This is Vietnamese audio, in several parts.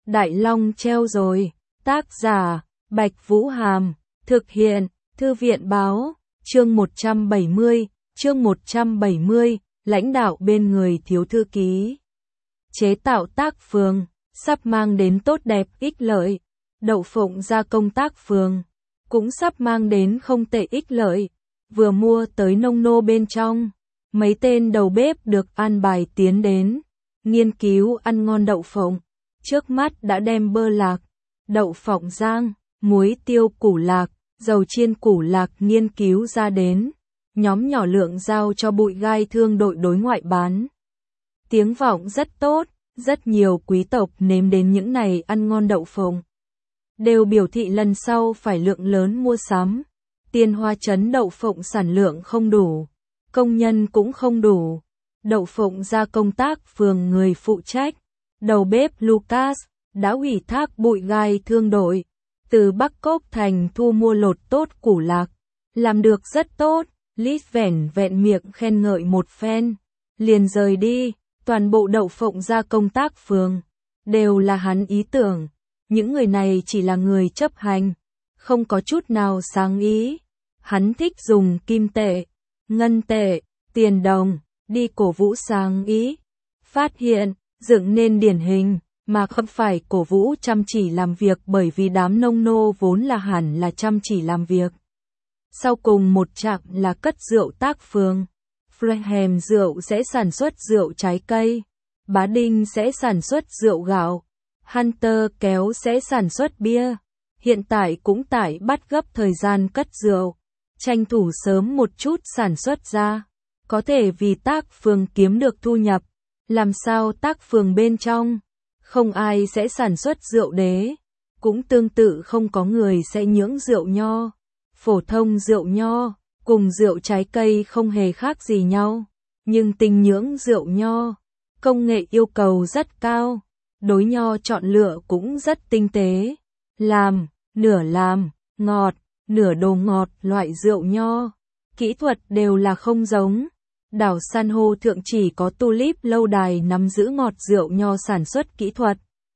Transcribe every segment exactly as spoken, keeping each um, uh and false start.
Đại Long treo rồi. Tác giả, Bạch Vũ Hàm. Thực hiện, Thư viện Báo. Chương một trăm bảy mươi, chương một trăm bảy mươi, lãnh đạo bên người thiếu thư ký. Chế tạo tác phường, sắp mang đến tốt đẹp ích lợi. Đậu phụng gia công tác phường, cũng sắp mang đến không tệ ích lợi. Vừa mua tới nông nô bên trong, mấy tên đầu bếp được an bài tiến đến, nghiên cứu ăn ngon đậu phộng. Trước mắt đã đem bơ lạc, đậu phộng rang, muối tiêu củ lạc, dầu chiên củ lạc nghiên cứu ra đến. Nhóm nhỏ lượng giao cho Bụi Gai Thương đội đối ngoại bán. Tiếng vọng rất tốt, rất nhiều quý tộc nếm đến những này ăn ngon đậu phộng, đều biểu thị lần sau phải lượng lớn mua sắm. Tiên Hoa trấn đậu phộng sản lượng không đủ, công nhân cũng không đủ. Đậu phộng ra công tác phường người phụ trách, đầu bếp Lucas, đã ủy thác Bụi Gai Thương đội, từ Bắc Cốc thành thu mua lột tốt củ lạc. Làm được rất tốt, Lít vẻn vẹn miệng khen ngợi một phen, liền rời đi. Toàn bộ đậu phộng ra công tác phường, đều là hắn ý tưởng. Những người này chỉ là người chấp hành, không có chút nào sáng ý. Hắn thích dùng kim tệ, ngân tệ, tiền đồng, đi cổ vũ sáng ý. Phát hiện, dựng nên điển hình, mà không phải cổ vũ chăm chỉ làm việc, bởi vì đám nông nô vốn là hẳn là chăm chỉ làm việc. Sau cùng một chặng là cất rượu tác phường. Frehem rượu sẽ sản xuất rượu trái cây, Bá Đinh sẽ sản xuất rượu gạo, Hunter kéo sẽ sản xuất bia. Hiện tại cũng tại bắt gấp thời gian cất rượu, tranh thủ sớm một chút sản xuất ra, có thể vì tác phường kiếm được thu nhập. Làm sao tác phường bên trong, không ai sẽ sản xuất rượu đế, cũng tương tự không có người sẽ nhưỡng rượu nho. Phổ thông rượu nho cùng rượu trái cây không hề khác gì nhau, nhưng tinh nhưỡng rượu nho, công nghệ yêu cầu rất cao, đối nho chọn lựa cũng rất tinh tế. Làm, nửa làm, ngọt, nửa đồ ngọt loại rượu nho, kỹ thuật đều là không giống. Đảo San hô thượng chỉ có Tulip lâu đài nắm giữ ngọt rượu nho sản xuất kỹ thuật.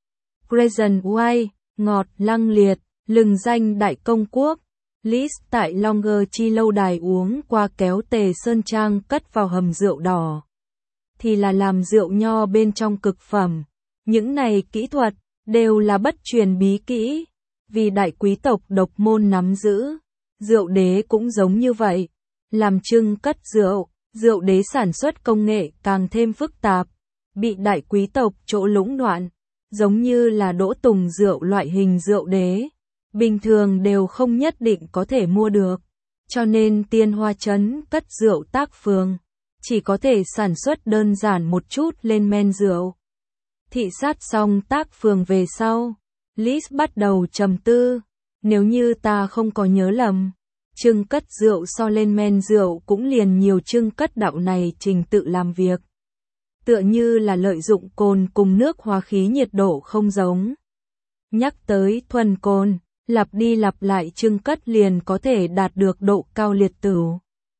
Grayson White, ngọt lăng liệt, lừng danh đại công quốc. List tại Longer Chi lâu đài uống qua kéo Tề Sơn Trang cất vào hầm rượu đỏ, thì là làm rượu nho bên trong cực phẩm. Những này kỹ thuật đều là bất truyền bí kỹ, vì đại quý tộc độc môn nắm giữ. Rượu đế cũng giống như vậy, làm trưng cất rượu, rượu đế sản xuất công nghệ càng thêm phức tạp, bị đại quý tộc chỗ lũng đoạn, giống như là Đỗ Tùng rượu loại hình rượu đế, bình thường đều không nhất định có thể mua được. Cho nên Tiên Hoa trấn cất rượu tác phường, chỉ có thể sản xuất đơn giản một chút lên men rượu. Thị sát xong tác phường về sau, Liz bắt đầu trầm tư. Nếu như ta không có nhớ lầm, trưng cất rượu so lên men rượu cũng liền nhiều trưng cất đạo này trình tự làm việc. Tựa như là lợi dụng cồn cùng nước hóa khí nhiệt độ không giống. Nhắc tới thuần cồn, lặp đi lặp lại trưng cất liền có thể đạt được độ cao liệt tửu.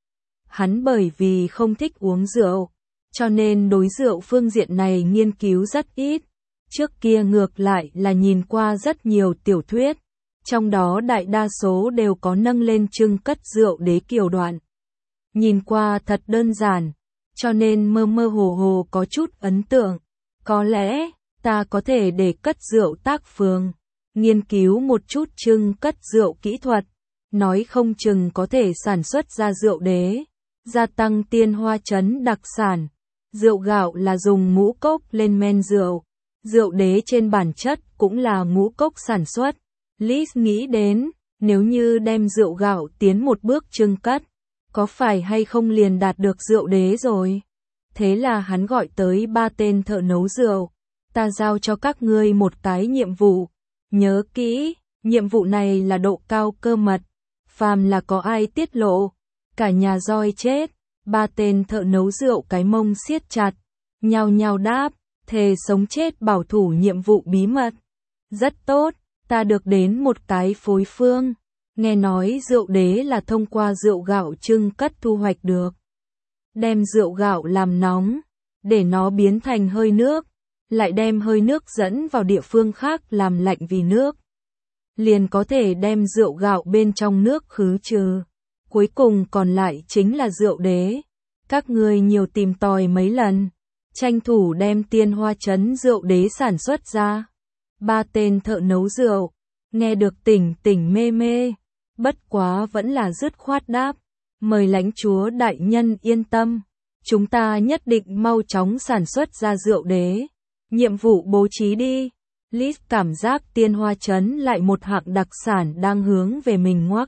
Hắn bởi vì không thích uống rượu, cho nên đối rượu phương diện này nghiên cứu rất ít. Trước kia ngược lại là nhìn qua rất nhiều tiểu thuyết, trong đó đại đa số đều có nâng lên trưng cất rượu đế kiều đoạn. Nhìn qua thật đơn giản, cho nên mơ mơ hồ hồ có chút ấn tượng. Có lẽ, ta có thể để cất rượu tác phường, nghiên cứu một chút trưng cất rượu kỹ thuật, nói không chừng có thể sản xuất ra rượu đế, gia tăng Tiên Hoa trấn đặc sản. Rượu gạo là dùng ngũ cốc lên men rượu, rượu đế trên bản chất cũng là ngũ cốc sản xuất. Liz nghĩ đến, nếu như đem rượu gạo tiến một bước trưng cất, có phải hay không liền đạt được rượu đế rồi? Thế là hắn gọi tới ba tên thợ nấu rượu, ta giao cho các ngươi một cái nhiệm vụ. Nhớ kỹ, nhiệm vụ này là độ cao cơ mật, phàm là có ai tiết lộ, cả nhà roi chết. Ba tên thợ nấu rượu cái mông siết chặt, nhao nhao đáp, thề sống chết bảo thủ nhiệm vụ bí mật. Rất tốt, ta được đến một cái phối phương. Nghe nói rượu đế là thông qua rượu gạo trưng cất thu hoạch được. Đem rượu gạo làm nóng, để nó biến thành hơi nước, lại đem hơi nước dẫn vào địa phương khác làm lạnh vì nước. Liền có thể đem rượu gạo bên trong nước khứ trừ. Cuối cùng còn lại chính là rượu đế. Các ngươi nhiều tìm tòi mấy lần, tranh thủ đem Tiên Hoa Trấn rượu đế sản xuất ra. Ba tên thợ nấu rượu, nghe được tỉnh tỉnh mê mê, bất quá vẫn là dứt khoát đáp, mời lãnh chúa đại nhân yên tâm, chúng ta nhất định mau chóng sản xuất ra rượu đế. Nhiệm vụ bố trí đi. Lis cảm giác Tiên Hoa Trấn lại một hạng đặc sản đang hướng về mình ngoắc.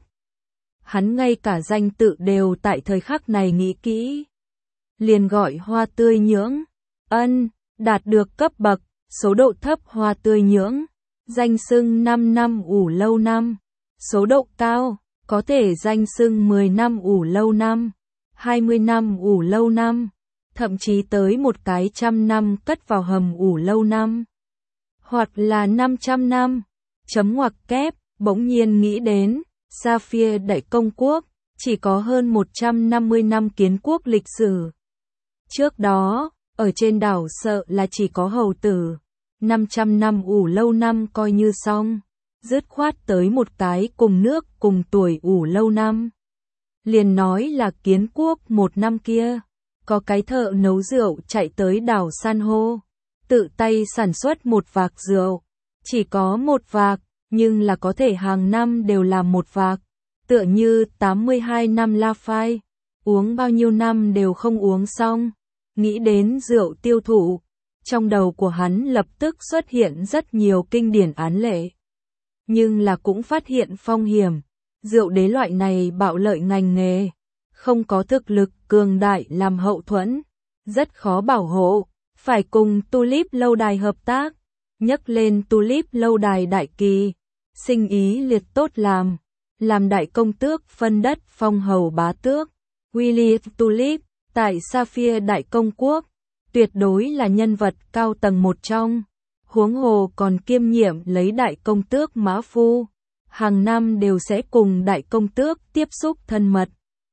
Hắn ngay cả danh tự đều tại thời khắc này nghĩ kỹ. Liền gọi hoa tươi nhưỡng. Ân, đạt được cấp bậc, số độ thấp hoa tươi nhưỡng. Danh xưng năm năm ủ lâu năm. Số độ cao, có thể danh xưng mười năm ủ lâu năm, hai mươi năm ủ lâu năm, thậm chí tới một cái trăm năm cất vào hầm ủ lâu năm. Hoặc là năm trăm năm. Chấm ngoặc kép, bỗng nhiên nghĩ đến, Sapphire Đại Công Quốc, chỉ có hơn một trăm năm mươi năm kiến quốc lịch sử. Trước đó, ở trên đảo sợ là chỉ có hầu tử, năm trăm năm ủ lâu năm coi như xong, dứt khoát tới một cái cùng nước cùng tuổi ủ lâu năm. Liền nói là kiến quốc một năm kia, có cái thợ nấu rượu chạy tới đảo San hô, tự tay sản xuất một vạc rượu, chỉ có một vạc, nhưng là có thể hàng năm đều làm một vạc, tựa như tám mươi hai năm La Phai, uống bao nhiêu năm đều không uống xong. Nghĩ đến rượu tiêu thụ, trong đầu của hắn lập tức xuất hiện rất nhiều kinh điển án lệ. Nhưng là cũng phát hiện phong hiểm, rượu đế loại này bạo lợi ngành nghề, không có thực lực cường đại làm hậu thuẫn, rất khó bảo hộ, phải cùng Tulip lâu đài hợp tác. Nhắc lên Tulip lâu đài đại kỳ, sinh ý liệt tốt làm, làm đại công tước phân đất phong hầu bá tước. William Tulip, tại Sapphire Đại Công Quốc, tuyệt đối là nhân vật cao tầng một trong, huống hồ còn kiêm nhiệm lấy đại công tước mã phu, hàng năm đều sẽ cùng đại công tước tiếp xúc thân mật.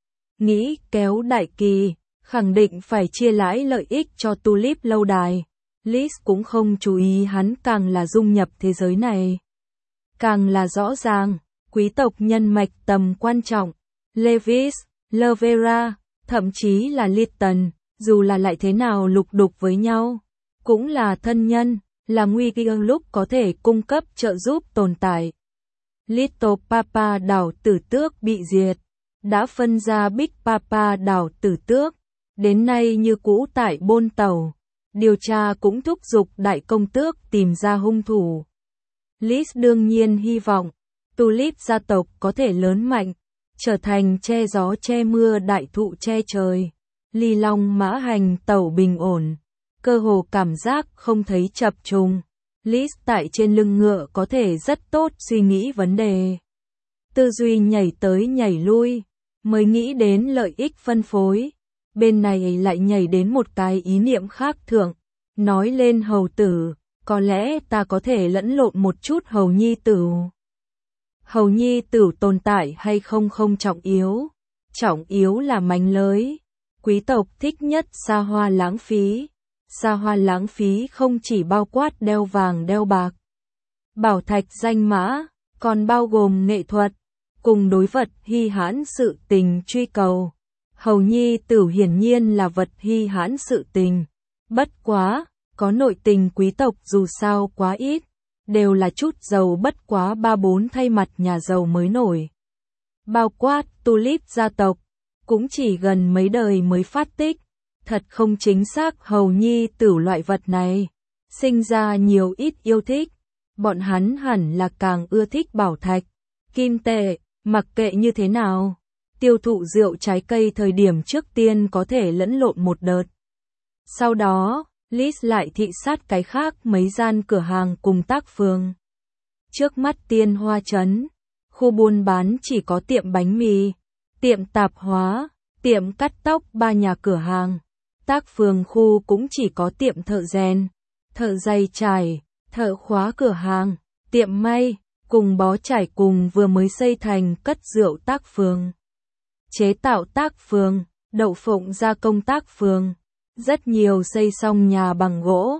Nghĩ kéo đại kỳ, khẳng định phải chia lãi lợi ích cho Tulip lâu đài. Liz cũng không chú ý hắn càng là dung nhập thế giới này, càng là rõ ràng, quý tộc nhân mạch tầm quan trọng. Lewis, Lovera, thậm chí là Lytton, dù là lại thế nào lục đục với nhau, cũng là thân nhân, là nguy cơ lúc có thể cung cấp trợ giúp tồn tại. Little Papa đảo Tử Tước bị diệt, đã phân ra Big Papa đảo Tử Tước, đến nay như cũ tại Bôn Tàu, điều tra cũng thúc giục đại công tước tìm ra hung thủ. Liz đương nhiên hy vọng, Tulip gia tộc có thể lớn mạnh, trở thành che gió che mưa đại thụ che trời, ly long mã hành tẩu bình ổn, cơ hồ cảm giác không thấy chập trùng. Liz tại trên lưng ngựa có thể rất tốt suy nghĩ vấn đề. Tư duy nhảy tới nhảy lui, mới nghĩ đến lợi ích phân phối. Bên này lại nhảy đến một cái ý niệm khác thường, nói lên hầu tử, có lẽ ta có thể lẫn lộn một chút hầu nhi tử. Hầu nhi tử tồn tại hay không không trọng yếu, trọng yếu là mánh lới. Quý tộc thích nhất xa hoa lãng phí, xa hoa lãng phí không chỉ bao quát đeo vàng đeo bạc, bảo thạch danh mã, còn bao gồm nghệ thuật, cùng đối vật hy hãn sự tình truy cầu. Hầu nhi tử hiển nhiên là vật hy hãn sự tình, bất quá, có nội tình quý tộc dù sao quá ít, đều là chút giàu bất quá ba bốn thay mặt nhà giàu mới nổi. Bao quát Tulip gia tộc, cũng chỉ gần mấy đời mới phát tích, thật không chính xác hầu nhi tử loại vật này, sinh ra nhiều ít yêu thích, bọn hắn hẳn là càng ưa thích bảo thạch, kim tệ, mặc kệ như thế nào. Tiêu thụ rượu trái cây thời điểm trước tiên có thể lẫn lộn một đợt. Sau đó, Liz lại thị sát cái khác mấy gian cửa hàng cùng tác phường. Trước mắt Tiên Hoa Trấn, khu buôn bán chỉ có tiệm bánh mì, tiệm tạp hóa, tiệm cắt tóc ba nhà cửa hàng. Tác phường khu cũng chỉ có tiệm thợ rèn, thợ giày trải, thợ khóa cửa hàng, tiệm may, cùng bó trải cùng vừa mới xây thành cất rượu tác phường. Chế tạo tác phường, đậu phộng gia công tác phường, rất nhiều xây xong nhà bằng gỗ,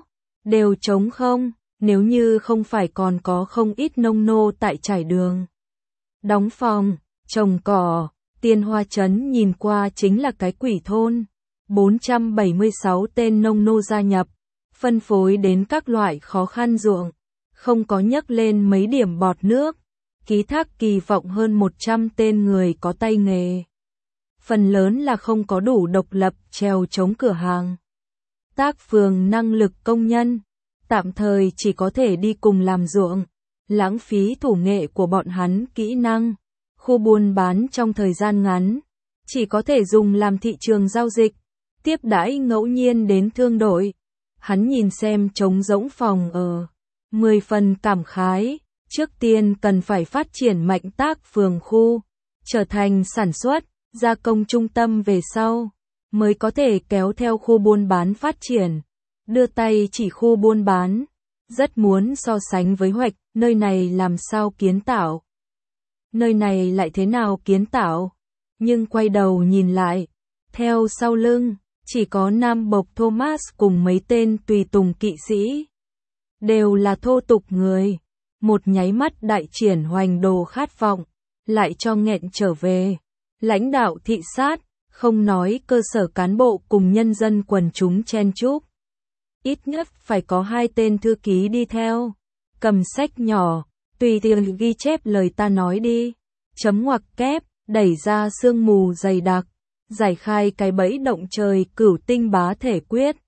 đều trống không, nếu như không phải còn có không ít nông nô tại trải đường. Đóng phòng, trồng cỏ, Tiên Hoa Trấn nhìn qua chính là cái quỷ thôn. bốn trăm bảy mươi sáu tên nông nô gia nhập, phân phối đến các loại khó khăn ruộng, không có nhấc lên mấy điểm bọt nước, ký thác kỳ vọng hơn một trăm tên người có tay nghề. Phần lớn là không có đủ độc lập trèo chống cửa hàng. Tác phường năng lực công nhân, tạm thời chỉ có thể đi cùng làm ruộng, lãng phí thủ nghệ của bọn hắn kỹ năng. Khu buôn bán trong thời gian ngắn, chỉ có thể dùng làm thị trường giao dịch, tiếp đãi ngẫu nhiên đến thương đội. Hắn nhìn xem trống rỗng phòng ở, mười phần cảm khái, trước tiên cần phải phát triển mạnh tác phường khu, trở thành sản xuất, gia công trung tâm về sau, mới có thể kéo theo khu buôn bán phát triển. Đưa tay chỉ khu buôn bán, rất muốn so sánh với Hoạch, nơi này làm sao kiến tạo. Nơi này lại thế nào kiến tạo, nhưng quay đầu nhìn lại, theo sau lưng, chỉ có Nam Bộc Thomas cùng mấy tên tùy tùng kỵ sĩ. Đều là thô tục người, một nháy mắt đại triển hoành đồ khát vọng, lại cho nghẹn trở về. Lãnh đạo thị sát, không nói cơ sở cán bộ cùng nhân dân quần chúng chen chúc. Ít nhất phải có hai tên thư ký đi theo, cầm sách nhỏ, tùy tiện ghi chép lời ta nói đi, chấm ngoặc kép, đẩy ra sương mù dày đặc, giải khai cái bẫy động trời cửu tinh bá thể quyết.